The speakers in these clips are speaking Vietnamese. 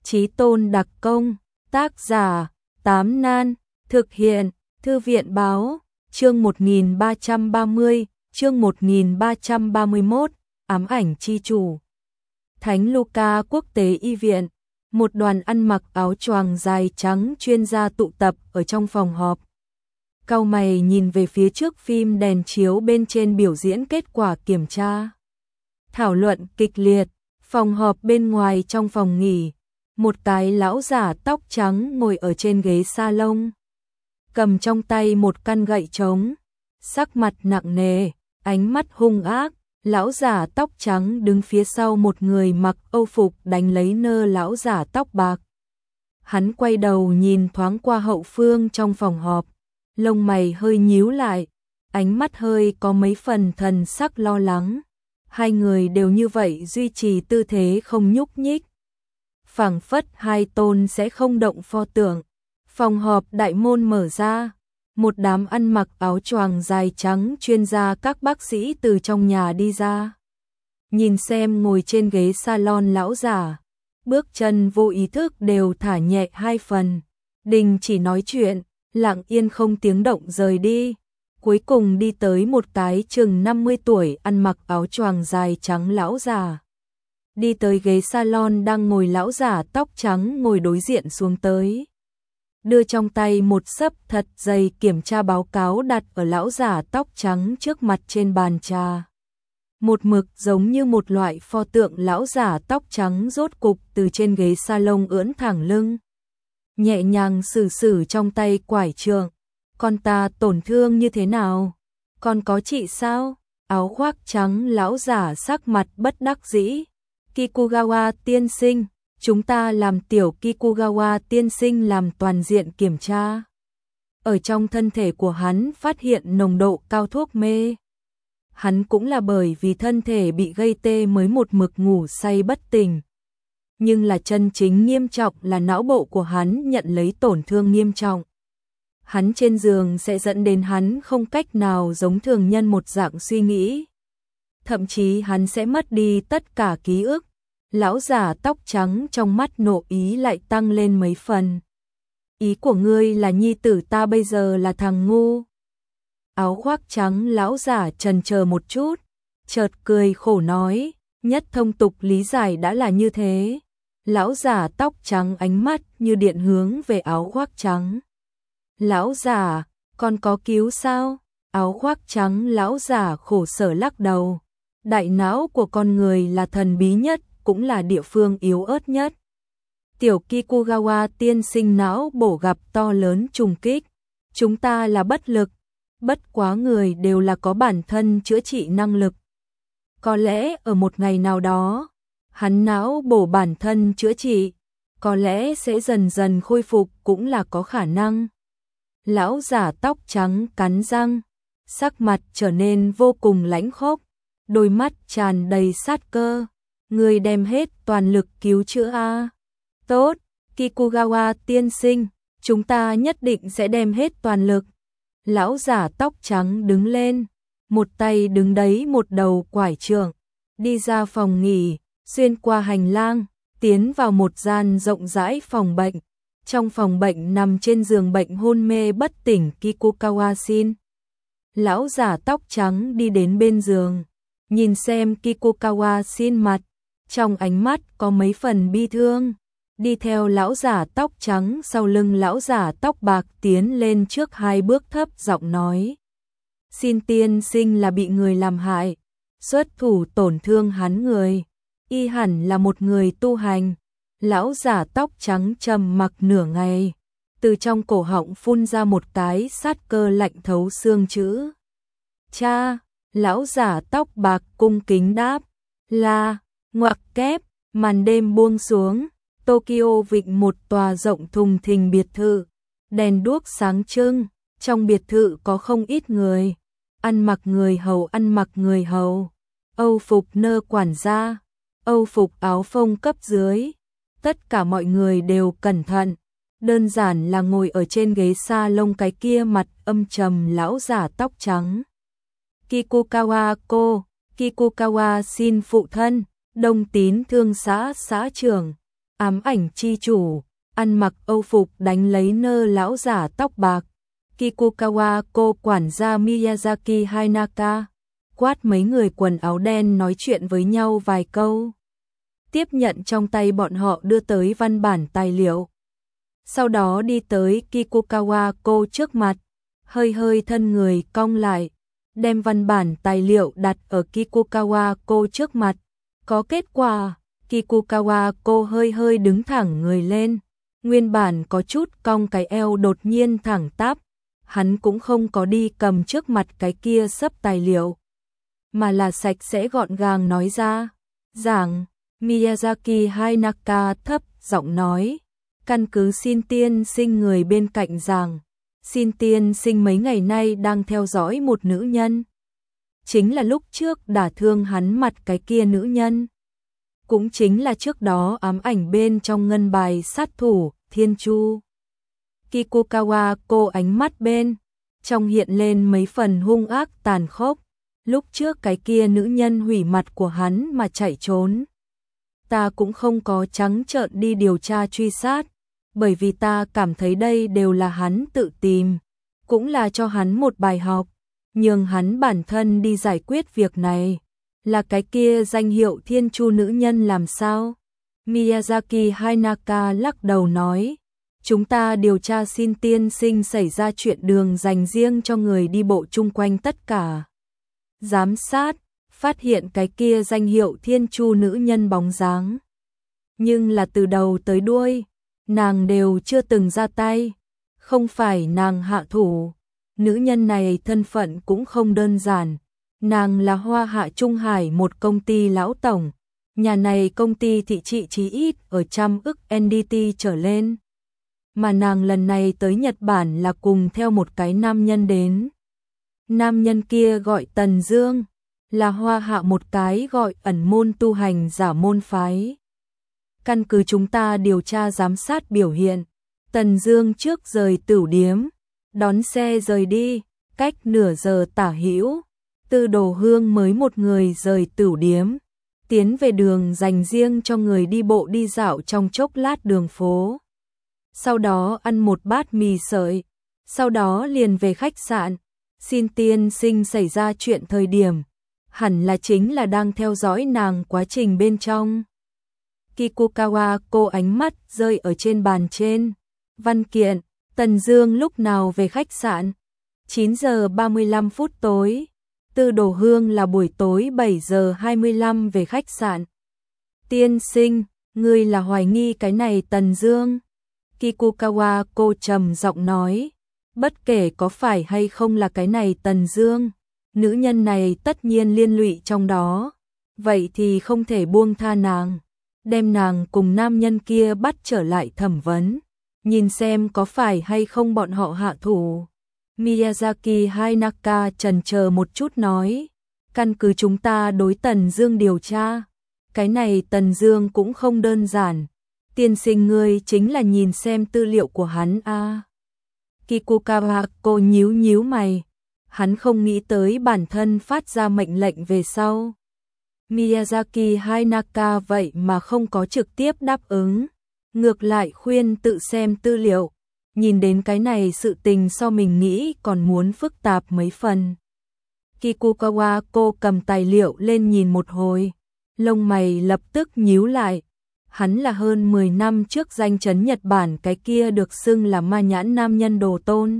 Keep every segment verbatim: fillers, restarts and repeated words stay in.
Chí Tôn đặc công, tác giả, Tám Nan, thực hiện, Thư viện báo, chương một nghìn ba trăm ba mươi, chương một nghìn ba trăm ba mươi mốt, ám ảnh chi chủ. Thánh Luca Quốc tế y viện, một đoàn ăn mặc áo choàng dài trắng chuyên gia tụ tập ở trong phòng họp. Cau mày nhìn về phía trước phim đèn chiếu bên trên biểu diễn kết quả kiểm tra. Thảo luận kịch liệt, phòng họp bên ngoài trong phòng nghỉ, một cái lão giả tóc trắng ngồi ở trên ghế salon, cầm trong tay một căn gậy trống, sắc mặt nặng nề, ánh mắt hung ác. Lão giả tóc trắng đứng phía sau một người mặc âu phục đánh lấy nơ lão giả tóc bạc. Hắn quay đầu nhìn thoáng qua hậu phương trong phòng họp, lông mày hơi nhíu lại, ánh mắt hơi có mấy phần thần sắc lo lắng. Hai người đều như vậy duy trì tư thế không nhúc nhích, phảng phất hai tôn sẽ không động pho tượng. Phòng họp đại môn mở ra, một đám ăn mặc áo choàng dài trắng chuyên gia các bác sĩ từ trong nhà đi ra. Nhìn xem ngồi trên ghế salon lão giả, bước chân vô ý thức đều thả nhẹ hai phần, đình chỉ nói chuyện, lặng yên không tiếng động rời đi. Cuối cùng đi tới một cái chừng năm mươi tuổi ăn mặc áo choàng dài trắng lão già. Đi tới ghế salon đang ngồi lão già tóc trắng ngồi đối diện xuống tới. Đưa trong tay một xấp thật dày kiểm tra báo cáo đặt ở lão già tóc trắng trước mặt trên bàn trà. Một mực giống như một loại pho tượng lão già tóc trắng rốt cục từ trên ghế salon ưỡn thẳng lưng. Nhẹ nhàng xử xử trong tay quải trượng. Con ta tổn thương như thế nào? Con có trị sao? Áo khoác trắng lão giả sắc mặt bất đắc dĩ. Kikugawa tiên sinh, chúng ta làm tiểu Kikugawa tiên sinh làm toàn diện kiểm tra. Ở trong thân thể của hắn phát hiện nồng độ cao thuốc mê. Hắn cũng là bởi vì thân thể bị gây tê mới một mực ngủ say bất tỉnh. Nhưng là chân chính nghiêm trọng là não bộ của hắn nhận lấy tổn thương nghiêm trọng. Hắn trên giường sẽ dẫn đến hắn không cách nào giống thường nhân một dạng suy nghĩ. Thậm chí hắn sẽ mất đi tất cả ký ức. Lão giả tóc trắng trong mắt nộ ý lại tăng lên mấy phần. Ý của ngươi là nhi tử ta bây giờ là thằng ngu. Áo khoác trắng lão giả chần chờ một chút, chợt cười khổ nói, nhất thông tục lý giải đã là như thế. Lão giả tóc trắng ánh mắt như điện hướng về áo khoác trắng. Lão giả, con có cứu sao? Áo khoác trắng lão giả khổ sở lắc đầu. Đại não của con người là thần bí nhất, cũng là địa phương yếu ớt nhất. Tiểu Kikugawa tiên sinh não bổ gặp to lớn trùng kích. Chúng ta là bất lực. Bất quá người đều là có bản thân chữa trị năng lực. Có lẽ ở một ngày nào đó, hắn não bổ bản thân chữa trị, có lẽ sẽ dần dần khôi phục cũng là có khả năng. Lão giả tóc trắng cắn răng, sắc mặt trở nên vô cùng lãnh khốc, đôi mắt tràn đầy sát cơ. Người đem hết toàn lực cứu chữa a. Tốt, Kikugawa tiên sinh, chúng ta nhất định sẽ đem hết toàn lực. Lão giả tóc trắng đứng lên, một tay đứng đấy một đầu quải trượng, đi ra phòng nghỉ, xuyên qua hành lang, tiến vào một gian rộng rãi phòng bệnh. Trong phòng bệnh nằm trên giường bệnh hôn mê bất tỉnh Kikugawa Shin. Lão giả tóc trắng đi đến bên giường, nhìn xem Kikugawa Shin mặt, trong ánh mắt có mấy phần bi thương. Đi theo lão giả tóc trắng sau lưng lão giả tóc bạc tiến lên trước hai bước thấp giọng nói. Shin tiên sinh là bị người làm hại, xuất thủ tổn thương hắn người. Y hẳn là một người tu hành. Lão giả tóc trắng trầm mặc nửa ngày, từ trong cổ họng phun ra một cái sát cơ lạnh thấu xương chữ. Cha, lão giả tóc bạc cung kính đáp, là, ngoặc kép, màn đêm buông xuống, Tokyo vịnh một tòa rộng thùng thình biệt thự, đèn đuốc sáng trưng, trong biệt thự có không ít người, ăn mặc người hầu ăn mặc người hầu, âu phục nơ quản gia, âu phục áo phông cấp dưới. Tất cả mọi người đều cẩn thận, đơn giản là ngồi ở trên ghế salon cái kia mặt âm trầm lão giả tóc trắng. Kikugawa cô, Kikugawa Shin phụ thân, Đông Tín thương xã xã trưởng, Ám ảnh chi chủ, ăn mặc âu phục đánh lấy nơ lão giả tóc bạc. Kikukawa cô quản gia Miyazaki Hainaka, quát mấy người quần áo đen nói chuyện với nhau vài câu. Tiếp nhận trong tay bọn họ đưa tới văn bản tài liệu. Sau đó đi tới Kikukawa cô trước mặt, hơi hơi thân người cong lại, đem văn bản tài liệu đặt ở Kikukawa cô trước mặt. Có kết quả, Kikukawa cô hơi hơi đứng thẳng người lên, nguyên bản có chút cong cái eo đột nhiên thẳng tắp. Hắn cũng không có đi cầm trước mặt cái kia sấp tài liệu, mà là sạch sẽ gọn gàng nói ra. Giảng, Miyazaki Hainaka thấp giọng nói, căn cứ xin tiên sinh người bên cạnh giảng, xin tiên sinh mấy ngày nay đang theo dõi một nữ nhân. Chính là lúc trước đả thương hắn mặt cái kia nữ nhân. Cũng chính là trước đó ám ảnh bên trong ngân bài sát thủ, Thiên Chu. Kikukawa cô ánh mắt bên trong hiện lên mấy phần hung ác tàn khốc. Lúc trước cái kia nữ nhân hủy mặt của hắn mà chạy trốn. Ta cũng không có trắng trợn đi điều tra truy sát, bởi vì ta cảm thấy đây đều là hắn tự tìm, cũng là cho hắn một bài học, nhường hắn bản thân đi giải quyết việc này. Là cái kia danh hiệu Thiên Chu nữ nhân làm sao? Miyazaki Hainaka lắc đầu nói, chúng ta điều tra xin tiên sinh xảy ra chuyện đường dành riêng cho người đi bộ chung quanh tất cả. Giám sát, phát hiện cái kia danh hiệu Thiên Chu nữ nhân bóng dáng. Nhưng là từ đầu tới đuôi, nàng đều chưa từng ra tay, không phải nàng hạ thủ. Nữ nhân này thân phận cũng không đơn giản, nàng là Hoa Hạ Trung Hải một công ty lão tổng, nhà này công ty thị trị chí ít ở trăm ức en đê tê trở lên. Mà nàng lần này tới Nhật Bản là cùng theo một cái nam nhân đến. Nam nhân kia gọi Tần Dương, là Hoa Hạ một cái gọi ẩn môn tu hành giả môn phái. Căn cứ chúng ta điều tra giám sát biểu hiện, Tần Dương trước rời tửu điếm, đón xe rời đi, cách nửa giờ tả hữu, Tư Đồ Hương mới một người rời tửu điếm, tiến về đường dành riêng cho người đi bộ đi dạo trong chốc lát đường phố. Sau đó ăn một bát mì sợi, sau đó liền về khách sạn. Xin tiên sinh xảy ra chuyện thời điểm, hẳn là chính là đang theo dõi nàng quá trình bên trong. Kikukawa cô ánh mắt rơi ở trên bàn trên. Văn kiện, Tần Dương lúc nào về khách sạn? chín giờ ba mươi lăm phút tối. Tư Đồ Hương là buổi tối bảy giờ hai mươi lăm về khách sạn. Tiên sinh, ngươi là hoài nghi cái này Tần Dương? Kikukawa cô trầm giọng nói, bất kể có phải hay không là cái này Tần Dương, nữ nhân này tất nhiên liên lụy trong đó, vậy thì không thể buông tha nàng, đem nàng cùng nam nhân kia bắt trở lại thẩm vấn, nhìn xem có phải hay không bọn họ hạ thủ. Miyazaki Hainaka chần chờ một chút nói, căn cứ chúng ta đối Tần Dương điều tra, cái này Tần Dương cũng không đơn giản. Tiên sinh ngươi chính là nhìn xem tư liệu của hắn a. À. Kikukawa cô nhíu nhíu mày, hắn không nghĩ tới bản thân phát ra mệnh lệnh về sau. Miyazaki Hainaka vậy mà không có trực tiếp đáp ứng, ngược lại khuyên tự xem tư liệu, nhìn đến cái này sự tình so mình nghĩ còn muốn phức tạp mấy phần. Kikukawa cô cầm tài liệu lên nhìn một hồi, lông mày lập tức nhíu lại. Hắn là hơn mười năm trước danh chấn Nhật Bản cái kia được xưng là ma nhãn nam nhân đồ tôn.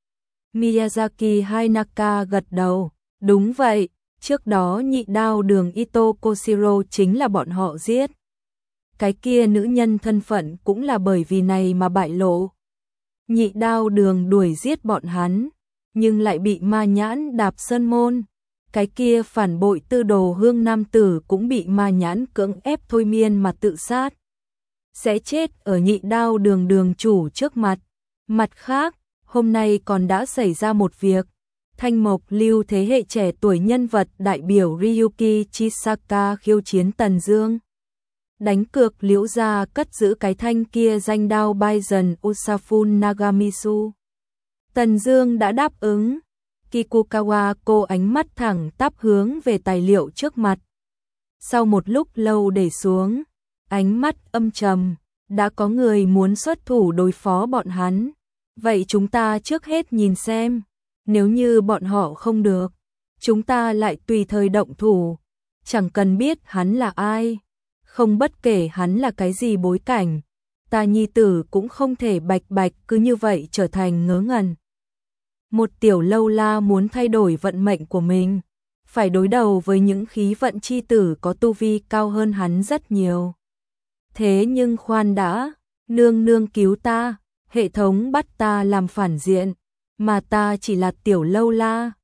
Miyazaki Hainaka gật đầu, đúng vậy, trước đó nhị đao đường Ito Koshiro chính là bọn họ giết. Cái kia nữ nhân thân phận cũng là bởi vì này mà bại lộ. Nhị đao đường đuổi giết bọn hắn, nhưng lại bị ma nhãn đạp sơn môn. Cái kia phản bội Tư Đồ Hương nam tử cũng bị ma nhãn cưỡng ép thôi miên mà tự sát. Sẽ chết ở nhị đao đường đường chủ trước mặt. Mặt khác, hôm nay còn đã xảy ra một việc. Thanh Mộc Lưu thế hệ trẻ tuổi nhân vật đại biểu Ryuki Chisaka khiêu chiến Tần Dương. Đánh cược Liễu gia cất giữ cái thanh kia danh đao Baizen Usafun Nagamitsu. Tần Dương đã đáp ứng. Kikukawa cô ánh mắt thẳng tắp hướng về tài liệu trước mặt. Sau một lúc lâu để xuống, ánh mắt âm trầm, đã có người muốn xuất thủ đối phó bọn hắn. Vậy chúng ta trước hết nhìn xem, nếu như bọn họ không được, chúng ta lại tùy thời động thủ, chẳng cần biết hắn là ai, không bất kể hắn là cái gì bối cảnh, ta nhi tử cũng không thể bạch bạch cứ như vậy trở thành ngớ ngẩn. Một tiểu lâu la muốn thay đổi vận mệnh của mình, phải đối đầu với những khí vận chi tử có tu vi cao hơn hắn rất nhiều. Thế nhưng khoan đã, nương nương cứu ta, hệ thống bắt ta làm phản diện, mà ta chỉ là tiểu lâu la,